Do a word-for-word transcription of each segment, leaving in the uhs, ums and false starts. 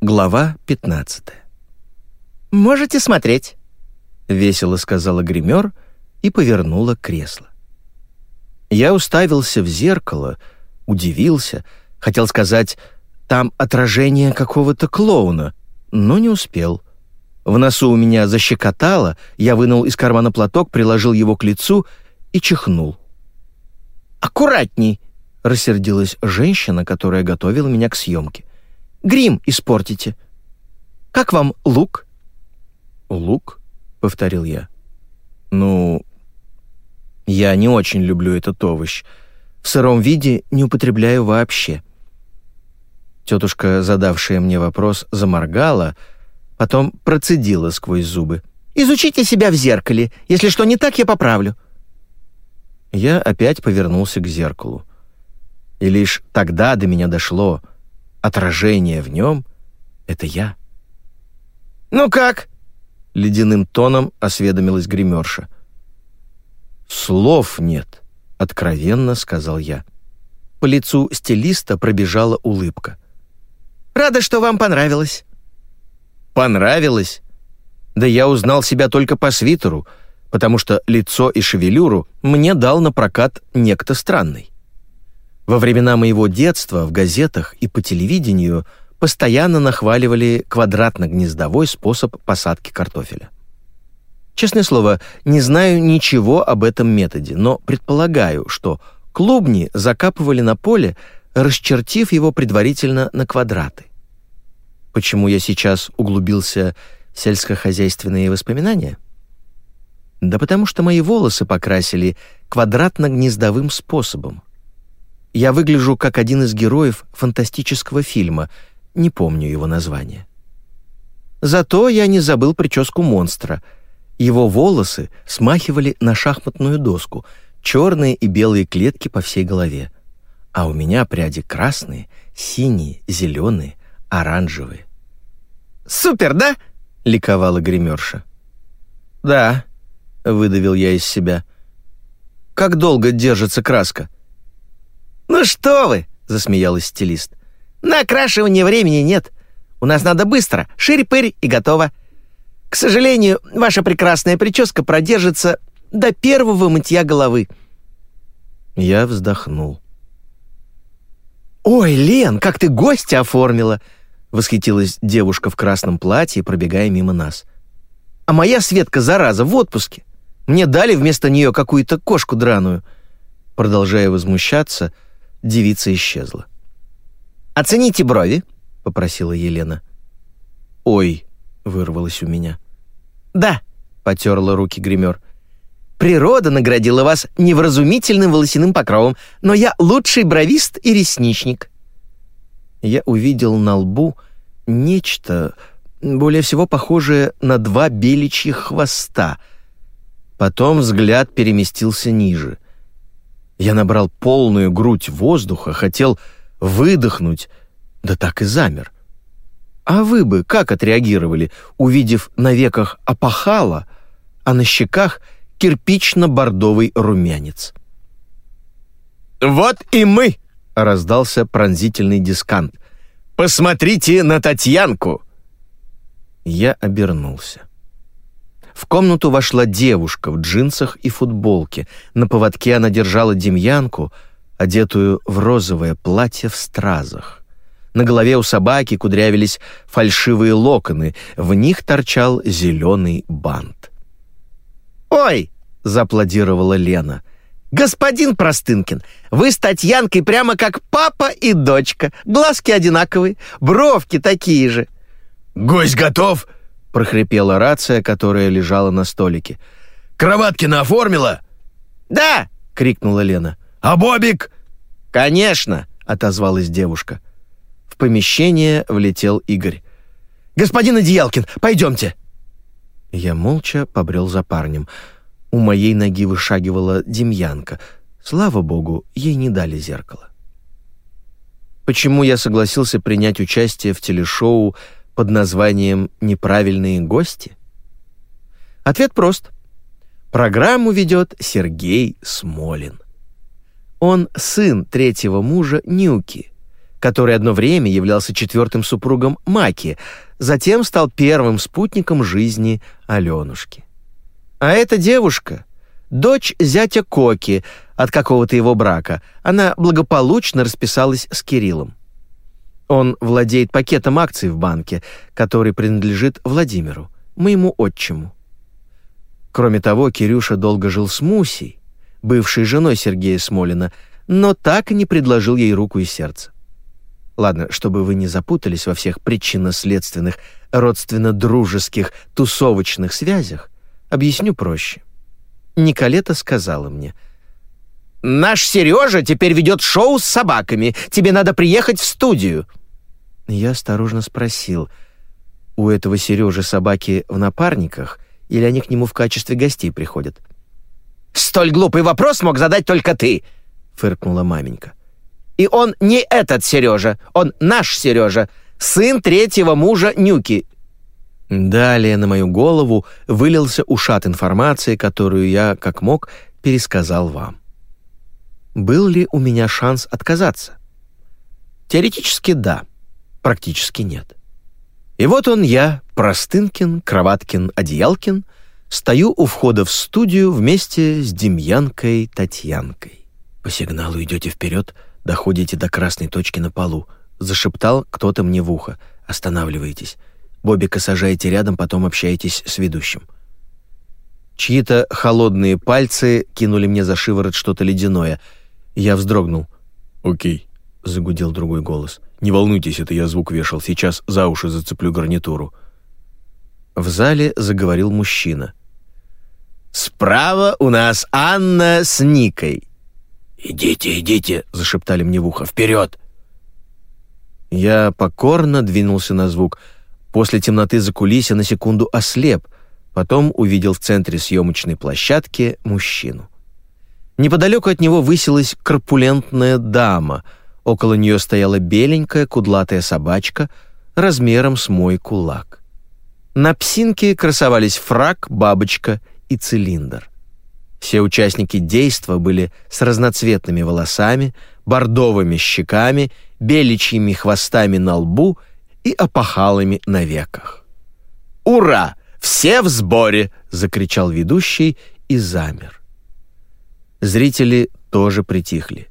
Глава пятнадцатая. «Можете смотреть», — весело сказала гример и повернула кресло. Я уставился в зеркало, удивился, хотел сказать, там отражение какого-то клоуна, но не успел. В носу у меня защекотало, я вынул из кармана платок, приложил его к лицу и чихнул. «Аккуратней», — рассердилась женщина, которая готовила меня к съемке. «Грим испортите. Как вам лук?» «Лук?» — повторил я. «Ну, я не очень люблю этот овощ. В сыром виде не употребляю вообще». Тетушка, задавшая мне вопрос, заморгала, потом процедила сквозь зубы. «Изучите себя в зеркале. Если что не так, я поправлю». Я опять повернулся к зеркалу. И лишь тогда до меня дошло. Отражение в нем — это я. «Ну как?» — ледяным тоном осведомилась гримерша. «Слов нет», — откровенно сказал я. По лицу стилиста пробежала улыбка. «Рада, что вам понравилось». «Понравилось? Да я узнал себя только по свитеру, потому что лицо и шевелюру мне дал на прокат некто странный. Во времена моего детства в газетах и по телевидению постоянно нахваливали квадратно-гнездовой способ посадки картофеля. Честное слово, не знаю ничего об этом методе, но предполагаю, что клубни закапывали на поле, расчертив его предварительно на квадраты. Почему я сейчас углубился в сельскохозяйственные воспоминания? Да потому что мои волосы покрасили квадратно-гнездовым способом. Я выгляжу как один из героев фантастического фильма, не помню его название. Зато я не забыл прическу монстра. Его волосы смахивали на шахматную доску, черные и белые клетки по всей голове. А у меня пряди красные, синие, зеленые, оранжевые. «Супер, да?» — ликовала гримерша. «Да», — выдавил я из себя. «Как долго держится краска?» «Ну что вы!» — засмеялась стилист. «На окрашивание времени нет. У нас надо быстро, ширь-пырь и готово. К сожалению, ваша прекрасная прическа продержится до первого мытья головы». Я вздохнул. «Ой, Лен, как ты гостя оформила!» — восхитилась девушка в красном платье, пробегая мимо нас. «А моя Светка, зараза, в отпуске. Мне дали вместо нее какую-то кошку драную». Продолжая возмущаться, девица исчезла. «Оцените брови», — попросила Елена. «Ой», — вырвалось у меня. «Да», — потерла руки гример. «Природа наградила вас невразумительным волосяным покровом, но я лучший бровист и ресничник». Я увидел на лбу нечто, более всего похожее на два беличьих хвоста. Потом взгляд переместился ниже. Я набрал полную грудь воздуха, хотел выдохнуть, да так и замер. А вы бы как отреагировали, увидев на веках опахало, а на щеках кирпично-бордовый румянец? «Вот и мы!» — раздался пронзительный дискант. «Посмотрите на Татьянку!» Я обернулся. В комнату вошла девушка в джинсах и футболке. На поводке она держала Демьянку, одетую в розовое платье в стразах. На голове у собаки кудрявились фальшивые локоны, в них торчал зеленый бант. «Ой!» — зааплодировала Лена. «Господин Простынкин, вы с Татьянкой прямо как папа и дочка. Глазки одинаковые, бровки такие же». «Гость готов?» — прохрипела рация, которая лежала на столике. «Кроваткина оформила?» «Да!» — крикнула Лена. «А Бобик?» «Конечно!» — отозвалась девушка. В помещение влетел Игорь. «Господин Одеялкин, пойдемте!» Я молча побрел за парнем. У моей ноги вышагивала Демьянка. Слава богу, ей не дали зеркало. Почему я согласился принять участие в телешоу под названием «Неправильные гости»? Ответ прост. Программу ведет Сергей Смолин. Он сын третьего мужа Нюки, который одно время являлся четвертым супругом Маки, затем стал первым спутником жизни Алёнушки. А эта девушка — дочь зятя Коки от какого-то его брака. Она благополучно расписалась с Кириллом. Он владеет пакетом акций в банке, который принадлежит Владимиру, моему отчиму. Кроме того, Кирюша долго жил с Мусей, бывшей женой Сергея Смолина, но так и не предложил ей руку и сердце. Ладно, чтобы вы не запутались во всех причинно-следственных, родственно-дружеских, тусовочных связях, объясню проще. Николета сказала мне: «Наш Сережа теперь ведет шоу с собаками. Тебе надо приехать в студию». Я осторожно спросил: у этого Сережи собаки в напарниках или они к нему в качестве гостей приходят? «Столь глупый вопрос мог задать только ты», — фыркнула маменька. «И он не этот Сережа, он наш Сережа, сын третьего мужа Нюки». Далее на мою голову вылился ушат информации, которую я, как мог, пересказал вам. Был ли у меня шанс отказаться? Теоретически да, практически нет. И вот он я, Простынкин, Кроваткин, Одеялкин, стою у входа в студию вместе с Демьянкой Татьянкой. «По сигналу идете вперед, доходите до красной точки на полу», — зашептал кто-то мне в ухо. «Останавливайтесь. Бобика сажаете рядом, потом общаетесь с ведущим». Чьи-то холодные пальцы кинули мне за шиворот что-то ледяное. Я вздрогнул. «Окей», — загудел другой голос. «Не волнуйтесь, это я звук вешал. Сейчас за уши зацеплю гарнитуру». В зале заговорил мужчина. «Справа у нас Анна с Никой». «Идите, идите», — зашептали мне в ухо. «Вперед!» Я покорно двинулся на звук. После темноты за кулисья на секунду ослеп. Потом увидел в центре съемочной площадки мужчину. Неподалеку от него высилась корпулентная дама. Около нее стояла беленькая кудлатая собачка размером с мой кулак. На псинке красовались фрак, бабочка и цилиндр. Все участники действа были с разноцветными волосами, бордовыми щеками, беличьими хвостами на лбу и опахалами на веках. «Ура! Все в сборе!» — закричал ведущий и замер. Зрители тоже притихли.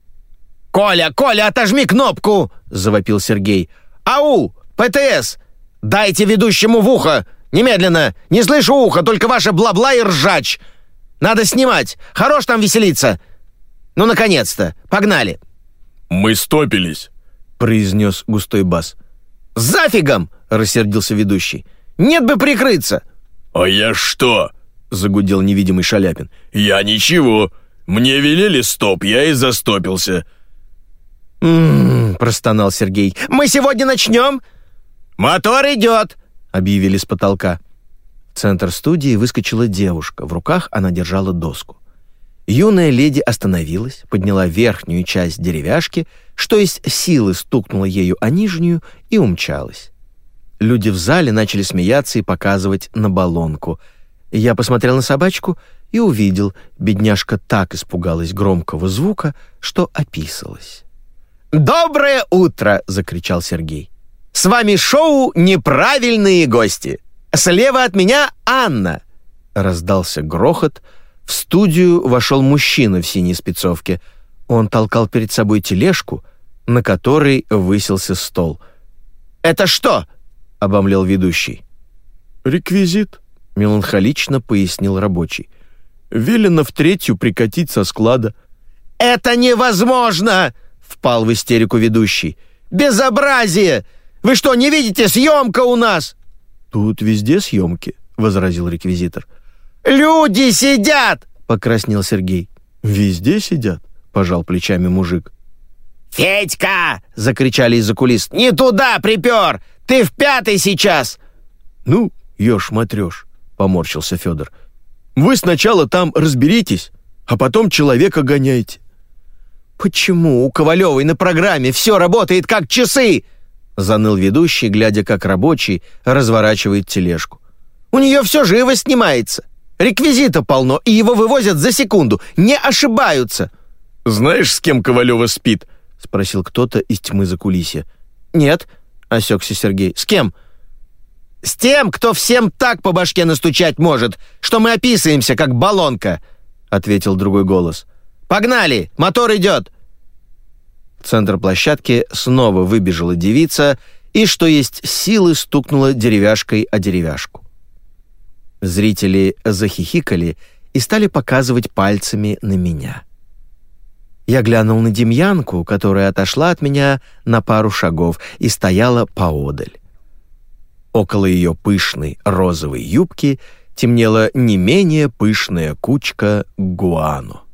«Коля, Коля, отожми кнопку!» — завопил Сергей. «Ау! ПТС! Дайте ведущему в ухо! Немедленно! Не слышу уха, только ваше бла-бла и ржач! Надо снимать! Хорош там веселиться! Ну, наконец-то! Погнали!» «Мы стопились!» — произнес густой бас. «Зафигом!» — рассердился ведущий. «Нет бы прикрыться!» «А я что?» — загудел невидимый Шаляпин. «Я ничего! Мне велели стоп, я и застопился!» «М-м-м», простонал Сергей. «Мы сегодня начнем?» «Мотор идет!» — объявили с потолка. В центр студии выскочила девушка. В руках она держала доску. Юная леди остановилась, подняла верхнюю часть деревяшки, что из силы стукнула ею о нижнюю и умчалась. Люди в зале начали смеяться и показывать на баллонку. Я посмотрел на собачку и увидел, бедняжка так испугалась громкого звука, что описалась. «Доброе утро!» — закричал Сергей. «С вами шоу «Неправильные гости». Слева от меня Анна!» Раздался грохот. В студию вошел мужчина в синей спецовке. Он толкал перед собой тележку, на которой высился стол. «Это что?» — обомлел ведущий. «Реквизит», — меланхолично пояснил рабочий. «Велено в третью прикатить со склада». «Это невозможно!» — впал в истерику ведущий. «Безобразие! Вы что, не видите, съемка у нас!» «Тут везде съемки», — возразил реквизитор. «Люди сидят!» — покраснел Сергей. «Везде сидят», — пожал плечами мужик. «Федька!» — закричали из-за кулис. «Не туда припер! Ты в пятый сейчас!» «Ну, ешь-матрешь», — поморщился Федор. «Вы сначала там разберитесь, а потом человека гоняйте». «Почему у Ковалевой на программе все работает как часы?» — заныл ведущий, глядя, как рабочий разворачивает тележку. «У нее все живо снимается. Реквизита полно, и его вывозят за секунду. Не ошибаются». «Знаешь, с кем Ковалева спит?» — спросил кто-то из тьмы закулисья. «Нет», — осекся Сергей. «С кем?» «С тем, кто всем так по башке настучать может, что мы описываемся, как баллонка», — ответил другой голос. «Погнали! Мотор идет!» В центр площадки снова выбежала девица и, что есть силы, стукнула деревяшкой о деревяшку. Зрители захихикали и стали показывать пальцами на меня. Я глянул на Демьянку, которая отошла от меня на пару шагов и стояла поодаль. Около ее пышной розовой юбки темнела не менее пышная кучка гуано.